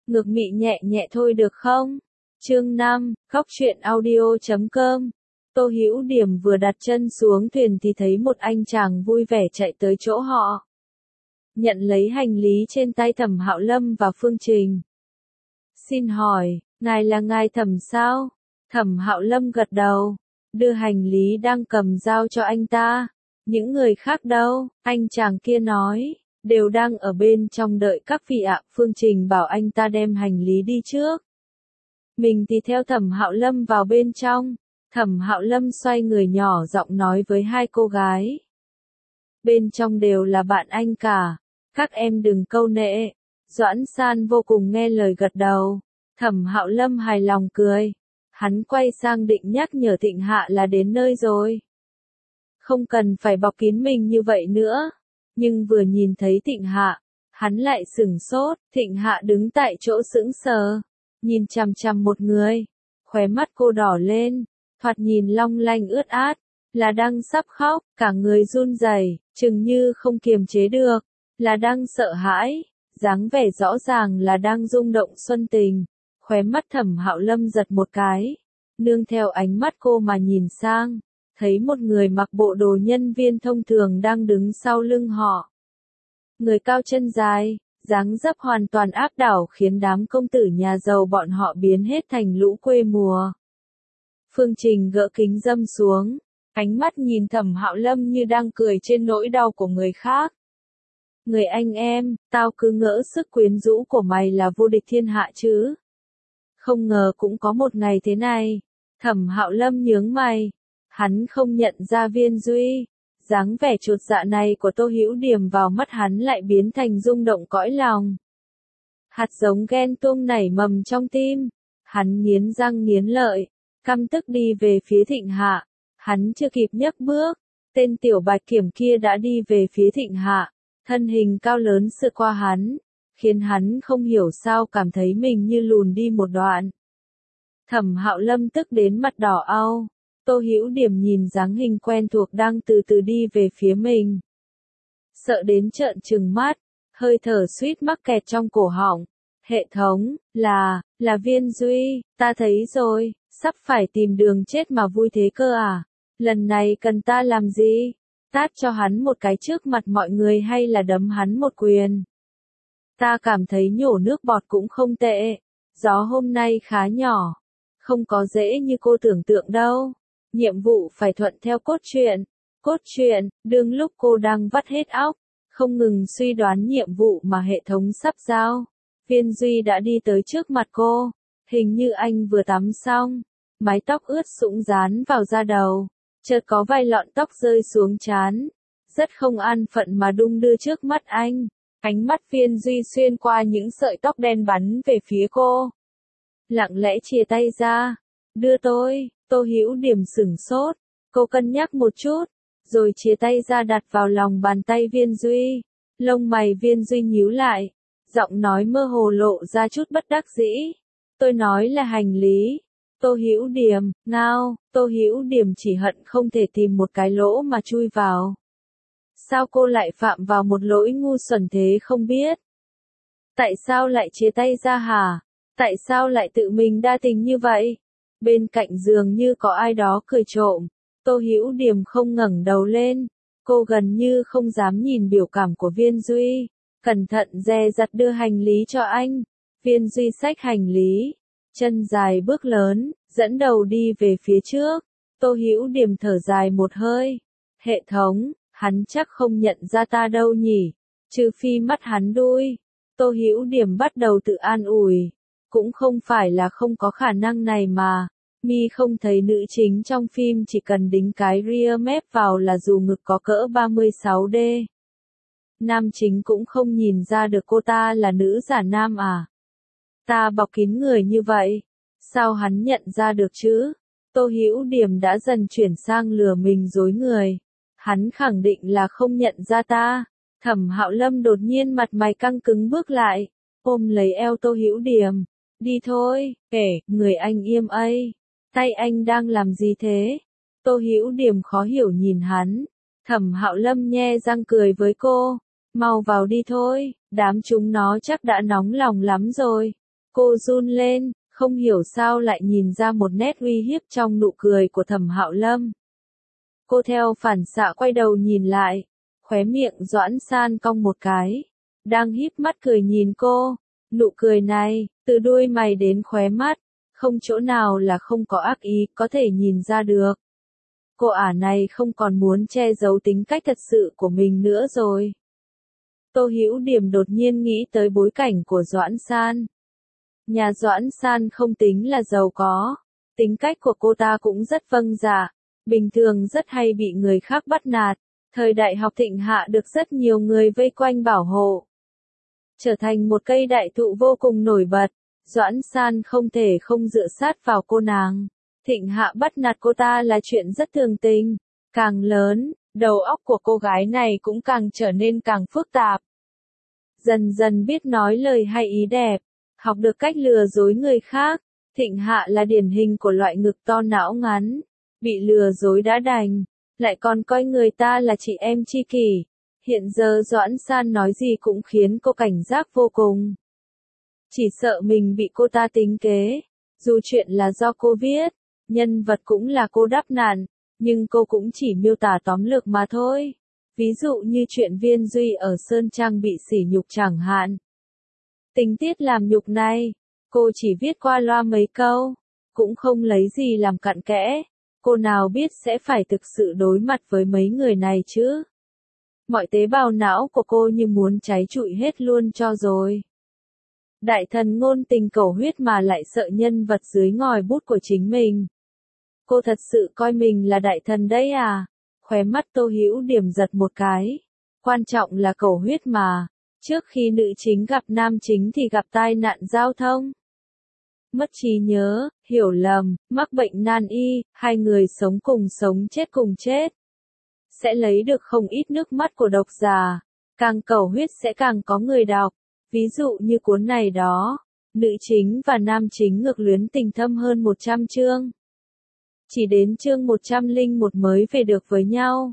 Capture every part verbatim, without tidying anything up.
ngược mị nhẹ nhẹ thôi được không? Chương năm, khóc chuyện audio chấm com. Tô Hữu Điểm vừa đặt chân xuống thuyền thì thấy một anh chàng vui vẻ chạy tới chỗ họ. Nhận lấy hành lý trên tay Thẩm Hạo Lâm và Phương Trình. Xin hỏi, ngài là ngài Thẩm sao? Thẩm Hạo Lâm gật đầu, đưa hành lý đang cầm giao cho anh ta. Những người khác đâu? Anh chàng kia nói, đều đang ở bên trong đợi các vị ạ. Phương Trình bảo anh ta đem hành lý đi trước. Mình thì theo Thẩm Hạo Lâm vào bên trong. Thẩm Hạo Lâm xoay người nhỏ giọng nói với hai cô gái. Bên trong đều là bạn anh cả, các em đừng câu nệ. Doãn San vô cùng nghe lời gật đầu. Thẩm Hạo Lâm hài lòng cười. Hắn quay sang định nhắc nhở Thịnh Hạ là đến nơi rồi. Không cần phải bọc kín mình như vậy nữa. Nhưng vừa nhìn thấy Thịnh Hạ, hắn lại sửng sốt. Thịnh Hạ đứng tại chỗ sững sờ, nhìn chằm chằm một người. Khóe mắt cô đỏ lên, thoạt nhìn long lanh ướt át, là đang sắp khóc, cả người run rẩy, chừng như không kiềm chế được, là đang sợ hãi, dáng vẻ rõ ràng là đang rung động xuân tình. Khóe mắt Thẩm Hạo Lâm giật một cái, nương theo ánh mắt cô mà nhìn sang, thấy một người mặc bộ đồ nhân viên thông thường đang đứng sau lưng họ. Người cao chân dài, dáng dấp hoàn toàn áp đảo khiến đám công tử nhà giàu bọn họ biến hết thành lũ quê mùa. Phương Trình gỡ kính râm xuống, ánh mắt nhìn Thẩm Hạo Lâm như đang cười trên nỗi đau của người khác. Người anh em, tao cứ ngỡ sức quyến rũ của mày là vô địch thiên hạ chứ. Không ngờ cũng có một ngày thế này. Thẩm Hạo Lâm nhướng mày. Hắn không nhận ra Viên Duy. Dáng vẻ chột dạ này của Tô Hữu Điểm vào mắt hắn lại biến thành rung động cõi lòng. Hạt giống ghen tuông nảy mầm trong tim. Hắn nghiến răng nghiến lợi, căm tức đi về phía Thịnh Hạ. Hắn chưa kịp nhấc bước, tên tiểu bạch kiểm kia đã đi về phía Thịnh Hạ. Thân hình cao lớn sượt qua hắn, khiến hắn không hiểu sao cảm thấy mình như lùn đi một đoạn. Thẩm Hạo Lâm tức đến mặt đỏ au. Tô Hữu Điểm nhìn dáng hình quen thuộc đang từ từ đi về phía mình. Sợ đến trợn trừng mắt, hơi thở suýt mắc kẹt trong cổ họng. Hệ thống, là, là Viên Duy, ta thấy rồi, sắp phải tìm đường chết mà vui thế cơ à? Lần này cần ta làm gì? Tát cho hắn một cái trước mặt mọi người hay là đấm hắn một quyền? Ta cảm thấy nhổ nước bọt cũng không tệ. Gió hôm nay khá nhỏ. Không có dễ như cô tưởng tượng đâu. Nhiệm vụ phải thuận theo cốt truyện. Cốt truyện, đương lúc cô đang vắt hết óc, không ngừng suy đoán nhiệm vụ mà hệ thống sắp giao. Viên Duy đã đi tới trước mặt cô. Hình như anh vừa tắm xong. Mái tóc ướt sũng dán vào da đầu. Chợt có vài lọn tóc rơi xuống trán. Rất không an phận mà đung đưa trước mắt anh. Ánh mắt Viên Duy xuyên qua những sợi tóc đen bắn về phía cô. Lặng lẽ chìa tay ra. Đưa tôi. Tô Hữu Điểm sửng sốt. Cô cân nhắc một chút, rồi chìa tay ra đặt vào lòng bàn tay Viên Duy. Lông mày Viên Duy nhíu lại. Giọng nói mơ hồ lộ ra chút bất đắc dĩ. Tôi nói là hành lý. Tô Hữu Điểm, ngao. Tô Hữu Điểm chỉ hận không thể tìm một cái lỗ mà chui vào. Sao cô lại phạm vào một lỗi ngu xuẩn thế không biết? Tại sao lại chia tay ra hả? Tại sao lại tự mình đa tình như vậy? Bên cạnh giường như có ai đó cười trộm. Tô Hữu Điểm không ngẩng đầu lên. Cô gần như không dám nhìn biểu cảm của Viên Duy. Cẩn thận dè dặt đưa hành lý cho anh. Viên Duy xách hành lý. Chân dài bước lớn, dẫn đầu đi về phía trước. Tô Hữu Điểm thở dài một hơi. Hệ thống, hắn chắc không nhận ra ta đâu nhỉ, trừ phi mắt hắn đuôi. Tô Hữu Điểm bắt đầu tự an ủi. Cũng không phải là không có khả năng này mà. Mi không thấy nữ chính trong phim chỉ cần đính cái rear map vào là dù ngực có cỡ ba mươi sáu D. Nam chính cũng không nhìn ra được cô ta là nữ giả nam à? Ta bọc kín người như vậy, sao hắn nhận ra được chứ? Tô Hữu Điểm đã dần chuyển sang lừa mình dối người. Hắn khẳng định là không nhận ra ta. Thẩm Hạo Lâm đột nhiên mặt mày căng cứng bước lại, ôm lấy eo Tô Hữu Điểm. Đi thôi, kể, người anh im ấy. Tay anh đang làm gì thế? Tô Hữu Điểm khó hiểu nhìn hắn. Thẩm Hạo Lâm nhe răng cười với cô. Mau vào đi thôi, đám chúng nó chắc đã nóng lòng lắm rồi. Cô run lên, không hiểu sao lại nhìn ra một nét uy hiếp trong nụ cười của Thẩm Hạo Lâm. Cô theo phản xạ quay đầu nhìn lại, khóe miệng Doãn San cong một cái, đang híp mắt cười nhìn cô. Nụ cười này, từ đuôi mày đến khóe mắt, không chỗ nào là không có ác ý, có thể nhìn ra được. Cô ả này không còn muốn che giấu tính cách thật sự của mình nữa rồi. Tô Hữu Điểm đột nhiên nghĩ tới bối cảnh của Doãn San. Nhà Doãn San không tính là giàu có, tính cách của cô ta cũng rất vâng dạ, bình thường rất hay bị người khác bắt nạt, thời đại học thịnh hạ được rất nhiều người vây quanh bảo hộ. Trở thành một cây đại thụ vô cùng nổi bật, Doãn San không thể không dựa sát vào cô nàng. Thịnh hạ bắt nạt cô ta là chuyện rất thường tình, càng lớn, đầu óc của cô gái này cũng càng trở nên càng phức tạp. Dần dần biết nói lời hay ý đẹp, học được cách lừa dối người khác, Thịnh hạ là điển hình của loại ngực to não ngắn, bị lừa dối đã đành, lại còn coi người ta là chị em tri kỷ. Hiện giờ Doãn San nói gì cũng khiến cô cảnh giác vô cùng. Chỉ sợ mình bị cô ta tính kế, dù chuyện là do cô viết, nhân vật cũng là cô đắp nạn, nhưng cô cũng chỉ miêu tả tóm lược mà thôi. Ví dụ như chuyện Viên Duy ở Sơn Trang bị sỉ nhục chẳng hạn. Tình tiết làm nhục này, cô chỉ viết qua loa mấy câu, cũng không lấy gì làm cặn kẽ, cô nào biết sẽ phải thực sự đối mặt với mấy người này chứ. Mọi tế bào não của cô như muốn cháy trụi hết luôn cho rồi. Đại thần ngôn tình cầu huyết mà lại sợ nhân vật dưới ngòi bút của chính mình. Cô thật sự coi mình là đại thần đấy à? Khóe mắt Tô Hữu Điểm giật một cái. Quan trọng là cầu huyết mà. Trước khi nữ chính gặp nam chính thì gặp tai nạn giao thông. Mất trí nhớ, hiểu lầm, mắc bệnh nan y, hai người sống cùng sống chết cùng chết. Sẽ lấy được không ít nước mắt của độc giả. Càng cầu huyết sẽ càng có người đọc. Ví dụ như cuốn này đó, nữ chính và nam chính ngược luyến tình thâm hơn một trăm chương. Chỉ đến chương một trăm lẻ một mới về được với nhau.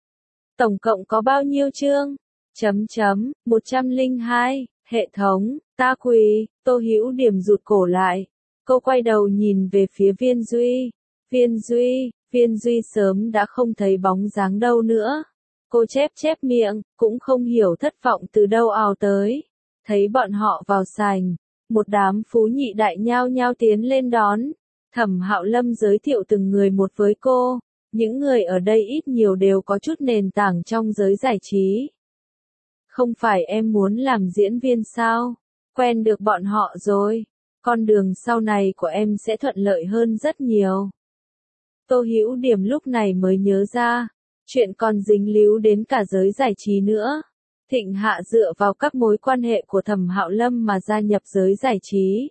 Tổng cộng có bao nhiêu chương? Chấm chấm, một trăm lẻ hai, hệ thống, ta quỳ, Tô Hữu Điểm rụt cổ lại. Cô quay đầu nhìn về phía Viên Duy. Viên Duy, Viên Duy sớm đã không thấy bóng dáng đâu nữa. Cô chép chép miệng, cũng không hiểu thất vọng từ đâu ào tới. Thấy bọn họ vào sảnh, một đám phú nhị đại nhao nhao tiến lên đón. Thẩm Hạo Lâm giới thiệu từng người một với cô, những người ở đây ít nhiều đều có chút nền tảng trong giới giải trí. Không phải em muốn làm diễn viên sao? Quen được bọn họ rồi, con đường sau này của em sẽ thuận lợi hơn rất nhiều. Tô Hữu Điểm lúc này mới nhớ ra, chuyện còn dính líu đến cả giới giải trí nữa. Thịnh hạ dựa vào các mối quan hệ của Thẩm Hạo Lâm mà gia nhập giới giải trí.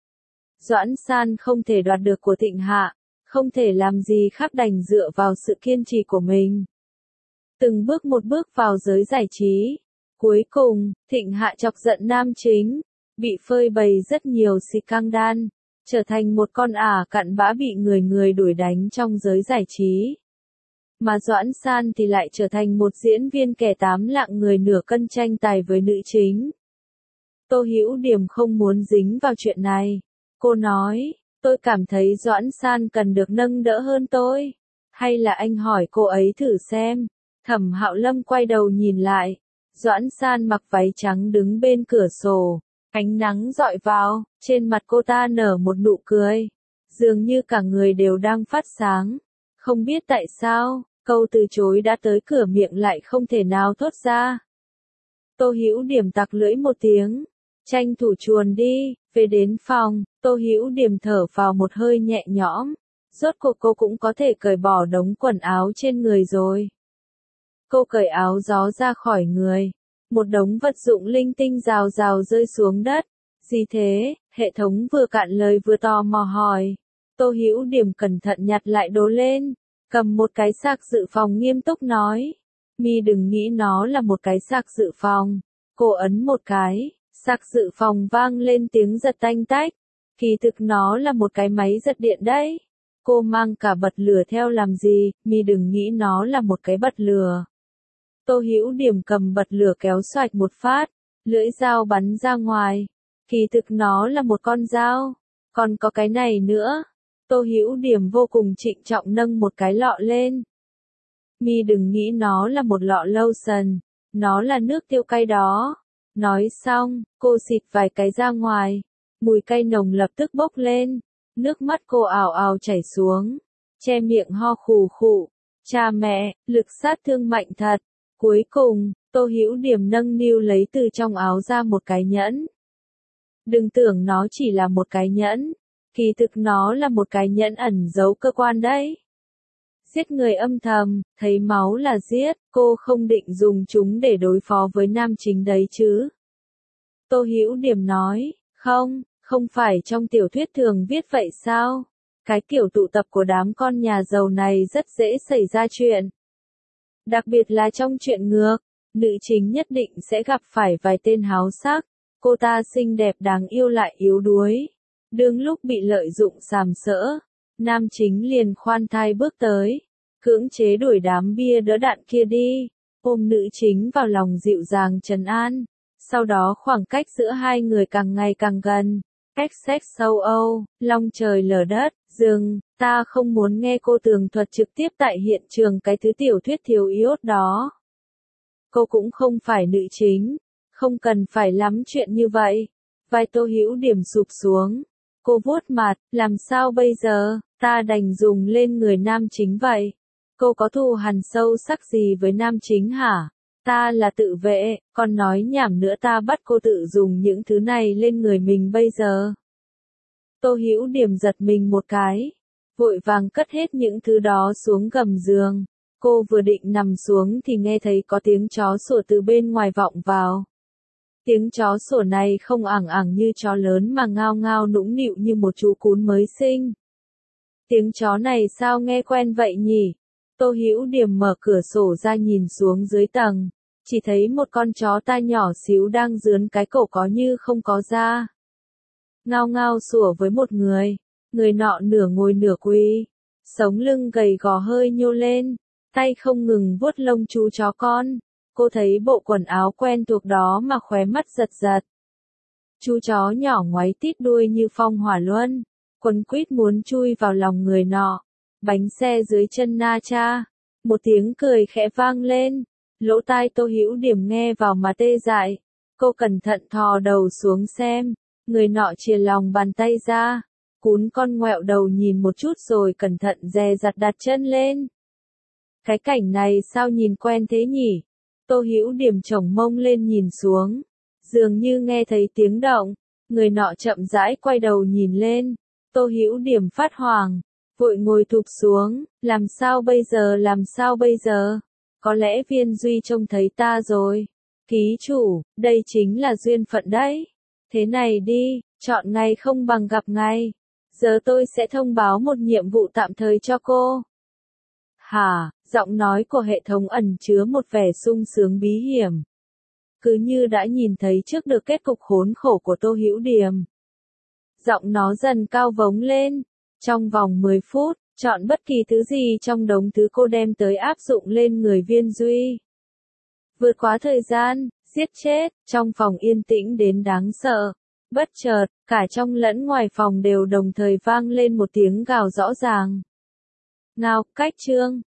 Doãn San không thể đoạt được của Thịnh hạ, không thể làm gì khác đành dựa vào sự kiên trì của mình. Từng bước một bước vào giới giải trí. Cuối cùng, Thịnh hạ chọc giận nam chính, bị phơi bày rất nhiều scandal, trở thành một con ả cặn bã bị người người đuổi đánh trong giới giải trí. Mà Doãn San thì lại trở thành một diễn viên kẻ tám lạng người nửa cân tranh tài với nữ chính. Tô Hữu Điểm không muốn dính vào chuyện này. Cô nói, tôi cảm thấy Doãn San cần được nâng đỡ hơn tôi. Hay là anh hỏi cô ấy thử xem. Thẩm Hạo Lâm quay đầu nhìn lại. Doãn San mặc váy trắng đứng bên cửa sổ. Ánh nắng dọi vào, trên mặt cô ta nở một nụ cười. Dường như cả người đều đang phát sáng. Không biết tại sao, câu từ chối đã tới cửa miệng lại không thể nào thốt ra. Tô Hữu Điểm tặc lưỡi một tiếng. Tranh thủ chuồn đi, về đến phòng, Tô Hữu Điểm thở vào một hơi nhẹ nhõm. Rốt cuộc cô cũng có thể cởi bỏ đống quần áo trên người rồi. Cô cởi áo gió ra khỏi người. Một đống vật dụng linh tinh rào rào rơi xuống đất. Gì thế? Hệ thống vừa cạn lời vừa tò mò hỏi. Tô Hữu Điểm cẩn thận nhặt lại đồ lên. Cầm một cái sạc dự phòng nghiêm túc nói. Mi đừng nghĩ nó là một cái sạc dự phòng. Cô ấn một cái. Sạc dự phòng vang lên tiếng giật tanh tách. Kỳ thực nó là một cái máy giật điện đấy. Cô mang cả bật lửa theo làm gì, Mi đừng nghĩ nó là một cái bật lửa. Tô Hữu Điểm cầm bật lửa kéo xoạch một phát, lưỡi dao bắn ra ngoài. Kỳ thực nó là một con dao. Còn có cái này nữa. Tô Hữu Điểm vô cùng trịnh trọng nâng một cái lọ lên. Mi đừng nghĩ nó là một lọ lotion, nó là nước tiêu cay đó. Nói xong, cô xịt vài cái ra ngoài. Mùi cay nồng lập tức bốc lên. Nước mắt cô ào ào chảy xuống. Che miệng ho khù khụ. Cha mẹ, lực sát thương mạnh thật. Cuối cùng, Tô Hữu Điểm nâng niu lấy từ trong áo ra một cái nhẫn. Đừng tưởng nó chỉ là một cái nhẫn. Kỳ thực nó là một cái nhẫn ẩn giấu cơ quan đấy. Giết người âm thầm, thấy máu là giết, cô không định dùng chúng để đối phó với nam chính đấy chứ. Tô Hữu Điểm nói, không, không phải trong tiểu thuyết thường viết vậy sao? Cái kiểu tụ tập của đám con nhà giàu này rất dễ xảy ra chuyện. Đặc biệt là trong chuyện ngược, nữ chính nhất định sẽ gặp phải vài tên háo sắc. Cô ta xinh đẹp đáng yêu lại yếu đuối. Đương lúc bị lợi dụng sàm sỡ, nam chính liền khoan thai bước tới, cưỡng chế đuổi đám bia đỡ đạn kia đi, ôm nữ chính vào lòng dịu dàng trấn an. Sau đó khoảng cách giữa hai người càng ngày càng gần. Cách sex sâu âu, long trời lở đất, dừng, ta không muốn nghe cô tường thuật trực tiếp tại hiện trường cái thứ tiểu thuyết thiếu iốt đó. Cô cũng không phải nữ chính, không cần phải lắm chuyện như vậy. Vai Tô Hữu Điểm sụp xuống. Cô vuốt mặt, làm sao bây giờ, ta đành dùng lên người nam chính vậy. Cô có thù hằn sâu sắc gì với nam chính hả? Ta là tự vệ, còn nói nhảm nữa, ta bắt cô tự dùng những thứ này lên người mình bây giờ. Tô Hữu Điểm giật mình một cái, vội vàng cất hết những thứ đó xuống gầm giường. Cô vừa định nằm xuống thì nghe thấy có tiếng chó sủa từ bên ngoài vọng vào. Tiếng chó sủa này không ẳng ẳng như chó lớn mà ngao ngao nũng nịu như một chú cún mới sinh. Tiếng chó này sao nghe quen vậy nhỉ? Tô Hữu Điểm mở cửa sổ ra nhìn xuống dưới tầng, chỉ thấy một con chó tai nhỏ xíu đang dướn cái cổ có như không có da. Ngao ngao sủa với một người, người nọ nửa ngồi nửa quỳ, sống lưng gầy gò hơi nhô lên, tay không ngừng vuốt lông chú chó con. Cô thấy bộ quần áo quen thuộc đó mà khóe mắt giật giật. Chú chó nhỏ ngoáy tít đuôi như phong hỏa luân, quấn quýt muốn chui vào lòng người nọ. Bánh xe dưới chân na cha, một tiếng cười khẽ vang lên, lỗ tai Tô Hữu Điểm nghe vào mà tê dại. Cô cẩn thận thò đầu xuống xem, người nọ chìa lòng bàn tay ra, cún con ngoẹo đầu nhìn một chút rồi cẩn thận dè dặt đặt chân lên. Cái cảnh này sao nhìn quen thế nhỉ? Tô Hữu Điểm chổng mông lên nhìn xuống, dường như nghe thấy tiếng động, người nọ chậm rãi quay đầu nhìn lên. Tô Hữu Điểm phát hoảng, vội ngồi thụp xuống, làm sao bây giờ, làm sao bây giờ? Có lẽ Viên Duy trông thấy ta rồi. Ký chủ, đây chính là duyên phận đấy. Thế này đi, chọn ngày không bằng gặp ngày. Giờ tôi sẽ thông báo một nhiệm vụ tạm thời cho cô. Hả, giọng nói của hệ thống ẩn chứa một vẻ sung sướng bí hiểm. Cứ như đã nhìn thấy trước được kết cục khốn khổ của Tô Hữu Điểm. Giọng nó dần cao vống lên. Trong vòng mười phút, chọn bất kỳ thứ gì trong đống thứ cô đem tới áp dụng lên người Viên Duy. Vượt quá thời gian, giết chết, trong phòng yên tĩnh đến đáng sợ. Bất chợt, cả trong lẫn ngoài phòng đều đồng thời vang lên một tiếng gào rõ ràng. Ngao, cách chương.